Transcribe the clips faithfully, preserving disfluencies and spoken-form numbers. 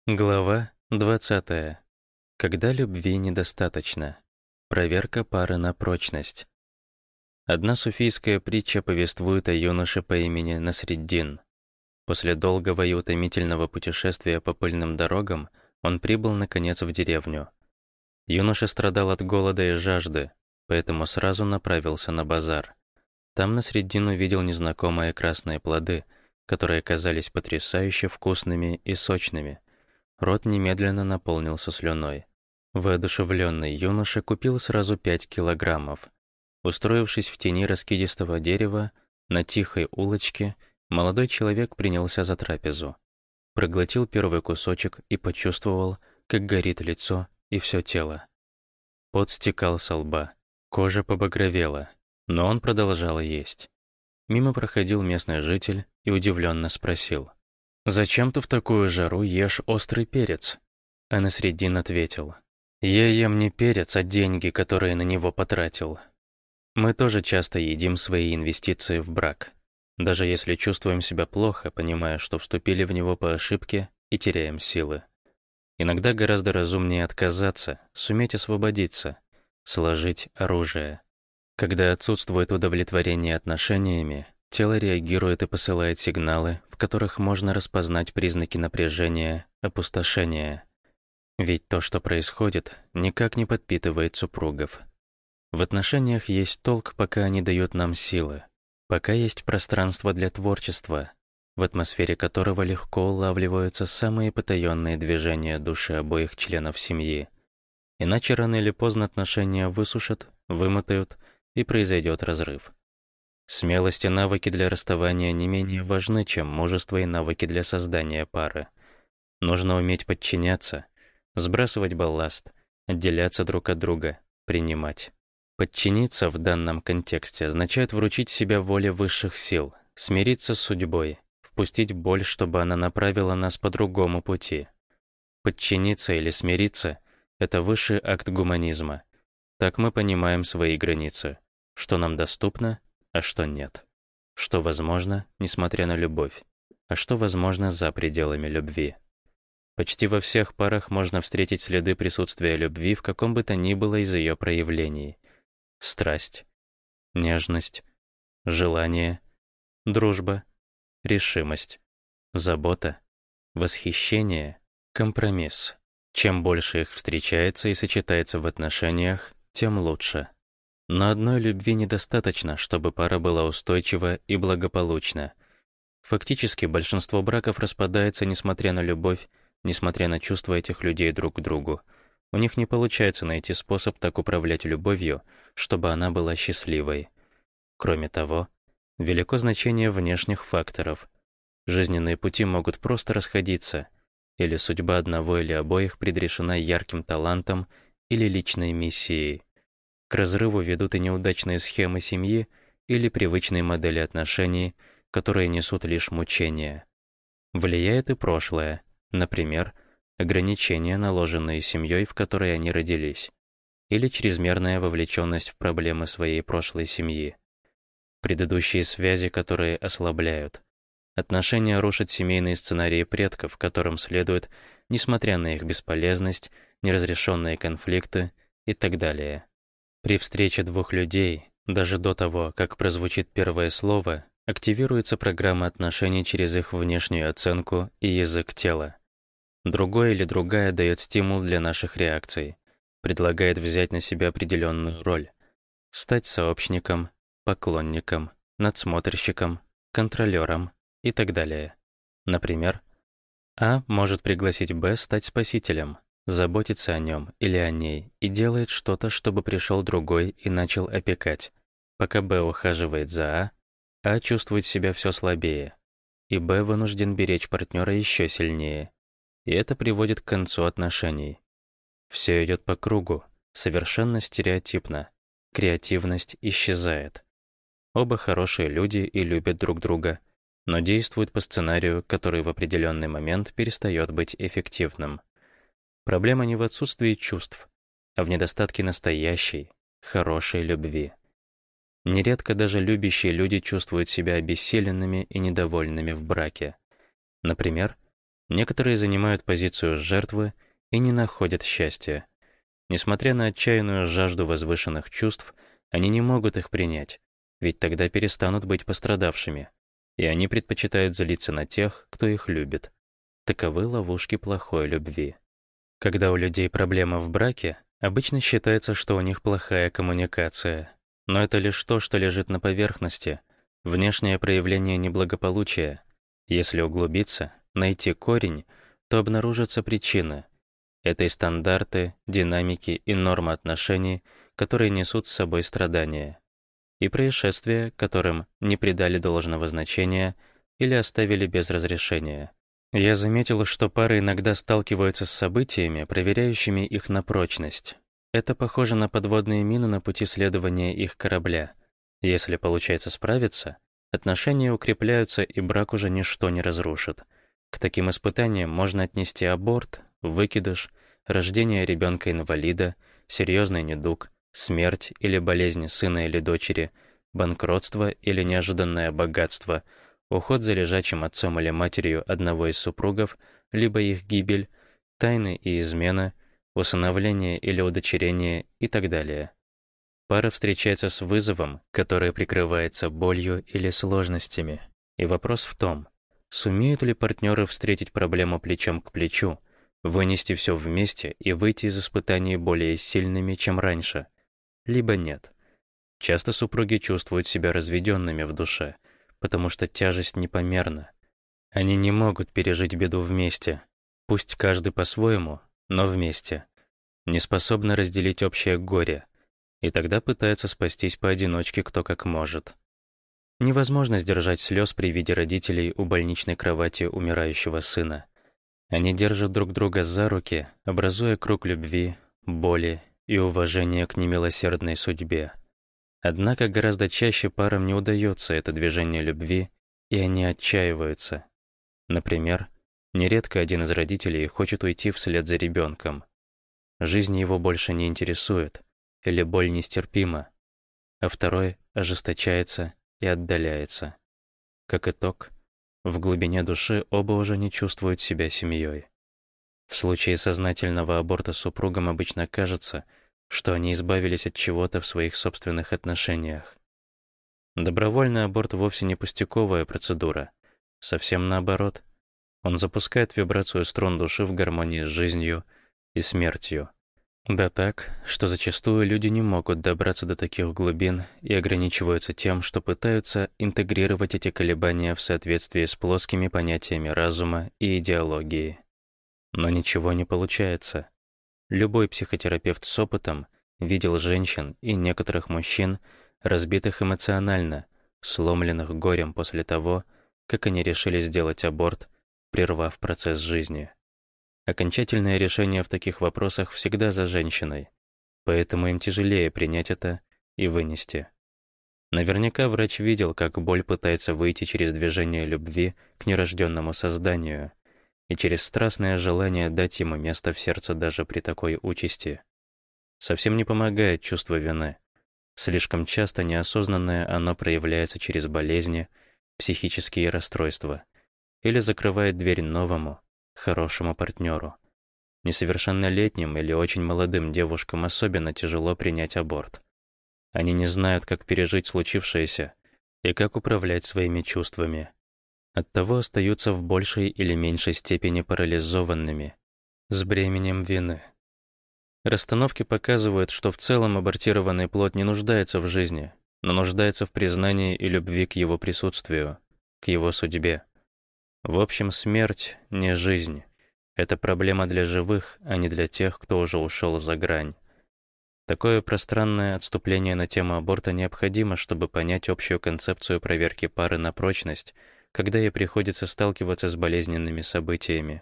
Глава двадцатая. Когда любви недостаточно. Проверка пары на прочность. Одна суфийская притча повествует о юноше по имени Насреддин. После долгого и утомительного путешествия по пыльным дорогам он прибыл, наконец, в деревню. Юноша страдал от голода и жажды, поэтому сразу направился на базар. Там Насреддин увидел незнакомые красные плоды, которые казались потрясающе вкусными и сочными. Рот немедленно наполнился слюной. Воодушевленный юноша купил сразу пять килограммов. Устроившись в тени раскидистого дерева, на тихой улочке, молодой человек принялся за трапезу. Проглотил первый кусочек и почувствовал, как горит лицо и все тело. Пот стекал со лба, кожа побагровела, но он продолжал есть. Мимо проходил местный житель и удивленно спросил: «Зачем ты в такую жару ешь острый перец?» А Насреддин ответил: «Я ем не перец, а деньги, которые на него потратил». Мы тоже часто едим свои инвестиции в брак. Даже если чувствуем себя плохо, понимая, что вступили в него по ошибке и теряем силы. Иногда гораздо разумнее отказаться, суметь освободиться, сложить оружие. Когда отсутствует удовлетворение отношениями, тело реагирует и посылает сигналы, в которых можно распознать признаки напряжения, опустошения. Ведь то, что происходит, никак не подпитывает супругов. В отношениях есть толк, пока они дают нам силы, пока есть пространство для творчества, в атмосфере которого легко улавливаются самые потаенные движения души обоих членов семьи. Иначе рано или поздно отношения высушат, вымотают, и произойдет разрыв. Смелость и навыки для расставания не менее важны, чем мужество и навыки для создания пары. Нужно уметь подчиняться, сбрасывать балласт, отделяться друг от друга, принимать. Подчиниться в данном контексте означает вручить себя воле высших сил, смириться с судьбой, впустить боль, чтобы она направила нас по другому пути. Подчиниться или смириться — это высший акт гуманизма. Так мы понимаем свои границы, что нам доступно, а что нет. Что возможно, несмотря на любовь, а что возможно за пределами любви. Почти во всех парах можно встретить следы присутствия любви в каком бы то ни было из ее проявлений. Страсть, нежность, желание, дружба, решимость, забота, восхищение, компромисс. Чем больше их встречается и сочетается в отношениях, тем лучше. Но одной любви недостаточно, чтобы пара была устойчива и благополучна. Фактически большинство браков распадается, несмотря на любовь, несмотря на чувства этих людей друг к другу. У них не получается найти способ так управлять любовью, чтобы она была счастливой. Кроме того, велико значение внешних факторов. Жизненные пути могут просто расходиться, или судьба одного или обоих предрешена ярким талантом или личной миссией. К разрыву ведут и неудачные схемы семьи или привычные модели отношений, которые несут лишь мучения. Влияет и прошлое, например, ограничения, наложенные семьей, в которой они родились, или чрезмерная вовлеченность в проблемы своей прошлой семьи. Предыдущие связи, которые ослабляют. Отношения рушат семейные сценарии предков, которым следует, несмотря на их бесполезность, неразрешенные конфликты и так далее. При встрече двух людей, даже до того, как прозвучит первое слово, активируется программа отношений через их внешнюю оценку и язык тела. Другой или другая дает стимул для наших реакций, предлагает взять на себя определенную роль, стать сообщником, поклонником, надсмотрщиком, контролером и так далее. Например, А может пригласить Б стать спасителем, заботиться о нем или о ней и делает что-то, чтобы пришел другой и начал опекать. Пока Б ухаживает за А, А чувствует себя все слабее, и Б вынужден беречь партнера еще сильнее. И это приводит к концу отношений. Все идет по кругу, совершенно стереотипно. Креативность исчезает. Оба хорошие люди и любят друг друга, но действуют по сценарию, который в определенный момент перестает быть эффективным. Проблема не в отсутствии чувств, а в недостатке настоящей, хорошей любви. Нередко даже любящие люди чувствуют себя обессиленными и недовольными в браке. Например, Некоторые занимают позицию жертвы и не находят счастья. Несмотря на отчаянную жажду возвышенных чувств, они не могут их принять, ведь тогда перестанут быть пострадавшими, и они предпочитают злиться на тех, кто их любит. Таковы ловушки плохой любви. Когда у людей проблема в браке, обычно считается, что у них плохая коммуникация. Но это лишь то, что лежит на поверхности, внешнее проявление неблагополучия. Если углубиться, найти корень, то обнаружатся причины. Это и стандарты, динамики и нормы отношений, которые несут с собой страдания. И происшествия, которым не придали должного значения или оставили без разрешения. Я заметил, что пары иногда сталкиваются с событиями, проверяющими их на прочность. Это похоже на подводные мины на пути следования их корабля. Если получается справиться, отношения укрепляются и брак уже ничто не разрушит. К таким испытаниям можно отнести аборт, выкидыш, рождение ребенка-инвалида, серьезный недуг, смерть или болезнь сына или дочери, банкротство или неожиданное богатство, уход за лежачим отцом или матерью одного из супругов, либо их гибель, тайны и измена, усыновление или удочерение и так далее. Пара встречается с вызовом, который прикрывается болью или сложностями. И вопрос в том, сумеют ли партнеры встретить проблему плечом к плечу, вынести все вместе и выйти из испытаний более сильными, чем раньше, либо нет. Часто супруги чувствуют себя разведенными в душе, потому что тяжесть непомерна. Они не могут пережить беду вместе, пусть каждый по-своему, но вместе. Не способны разделить общее горе, и тогда пытаются спастись поодиночке кто как может. Невозможно сдержать слез при виде родителей у больничной кровати умирающего сына. Они держат друг друга за руки, образуя круг любви, боли и уважения к немилосердной судьбе. Однако гораздо чаще парам не удается это движение любви, и они отчаиваются. Например, нередко один из родителей хочет уйти вслед за ребенком. Жизнь его больше не интересует, или боль нестерпима, а второй ожесточается и отдаляется. Как итог, в глубине души оба уже не чувствуют себя семьей. В случае сознательного аборта супругам обычно кажется, что они избавились от чего-то в своих собственных отношениях. Добровольный аборт вовсе не пустяковая процедура. Совсем наоборот. Он запускает вибрацию струн души в гармонии с жизнью и смертью. Да так, что зачастую люди не могут добраться до таких глубин и ограничиваются тем, что пытаются интегрировать эти колебания в соответствии с плоскими понятиями разума и идеологии. Но ничего не получается. Любой психотерапевт с опытом видел женщин и некоторых мужчин, разбитых эмоционально, сломленных горем после того, как они решили сделать аборт, прервав процесс жизни. Окончательное решение в таких вопросах всегда за женщиной, поэтому им тяжелее принять это и вынести. Наверняка врач видел, как боль пытается выйти через движение любви к нерожденному созданию и через страстное желание дать ему место в сердце даже при такой участи. Совсем не помогает чувство вины. Слишком часто неосознанное оно проявляется через болезни, психические расстройства или закрывает дверь новому, хорошему партнеру. Несовершеннолетним или очень молодым девушкам особенно тяжело принять аборт. Они не знают, как пережить случившееся и как управлять своими чувствами. Оттого остаются в большей или меньшей степени парализованными, с бременем вины. Расстановки показывают, что в целом абортированный плод не нуждается в жизни, но нуждается в признании и любви к его присутствию, к его судьбе. В общем, смерть — не жизнь. Это проблема для живых, а не для тех, кто уже ушел за грань. Такое пространное отступление на тему аборта необходимо, чтобы понять общую концепцию проверки пары на прочность, когда ей приходится сталкиваться с болезненными событиями.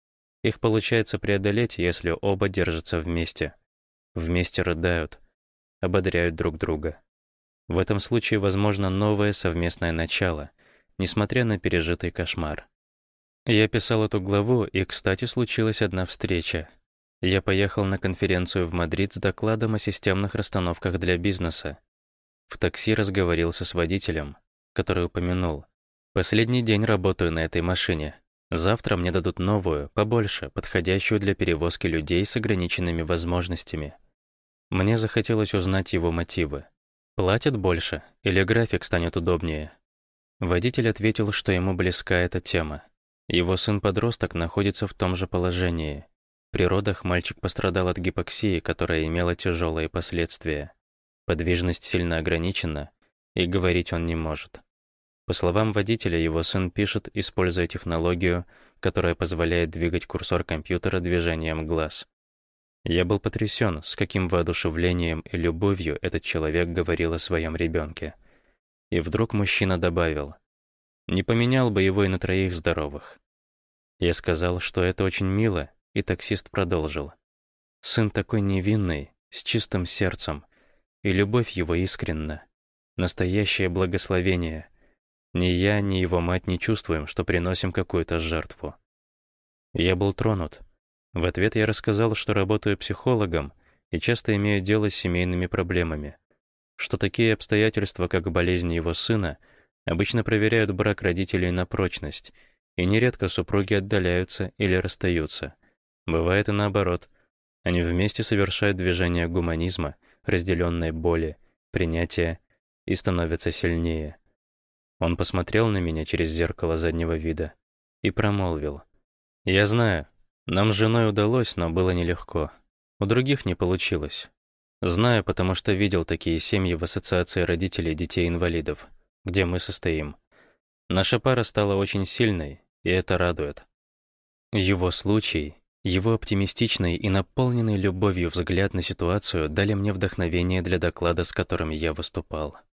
Их получается преодолеть, если оба держатся вместе. Вместе рыдают, ободряют друг друга. В этом случае возможно новое совместное начало, несмотря на пережитый кошмар. Я писал эту главу, и, кстати, случилась одна встреча. Я поехал на конференцию в Мадрид с докладом о системных расстановках для бизнеса. В такси разговорился с водителем, который упомянул: «Последний день работаю на этой машине. Завтра мне дадут новую, побольше, подходящую для перевозки людей с ограниченными возможностями. Мне захотелось узнать его мотивы. Платят больше или график станет удобнее? Водитель ответил, что ему близка эта тема. Его сын-подросток находится в том же положении. При родах мальчик пострадал от гипоксии, которая имела тяжелые последствия. Подвижность сильно ограничена, и говорить он не может. По словам водителя, его сын пишет, используя технологию, которая позволяет двигать курсор компьютера движением глаз. Я был потрясен, с каким воодушевлением и любовью этот человек говорил о своем ребенке. И вдруг мужчина добавил: «Не поменял бы его и на троих здоровых». Я сказал, что это очень мило, и таксист продолжил: «Сын такой невинный, с чистым сердцем, и любовь его искренна. Настоящее благословение. Ни я, ни его мать не чувствуем, что приносим какую-то жертву». Я был тронут. В ответ я рассказал, что работаю психологом и часто имею дело с семейными проблемами, что такие обстоятельства, как болезнь его сына, обычно проверяют брак родителей на прочность, и нередко супруги отдаляются или расстаются. Бывает и наоборот. Они вместе совершают движение гуманизма, разделенной боли, принятия, и становятся сильнее. Он посмотрел на меня через зеркало заднего вида и промолвил: «Я знаю, нам с женой удалось, но было нелегко. У других не получилось. Знаю, потому что видел такие семьи в ассоциации родителей детей-инвалидов, где мы состоим. Наша пара стала очень сильной, и это радует». Его случай, его оптимистичный и наполненный любовью взгляд на ситуацию дали мне вдохновение для доклада, с которым я выступал.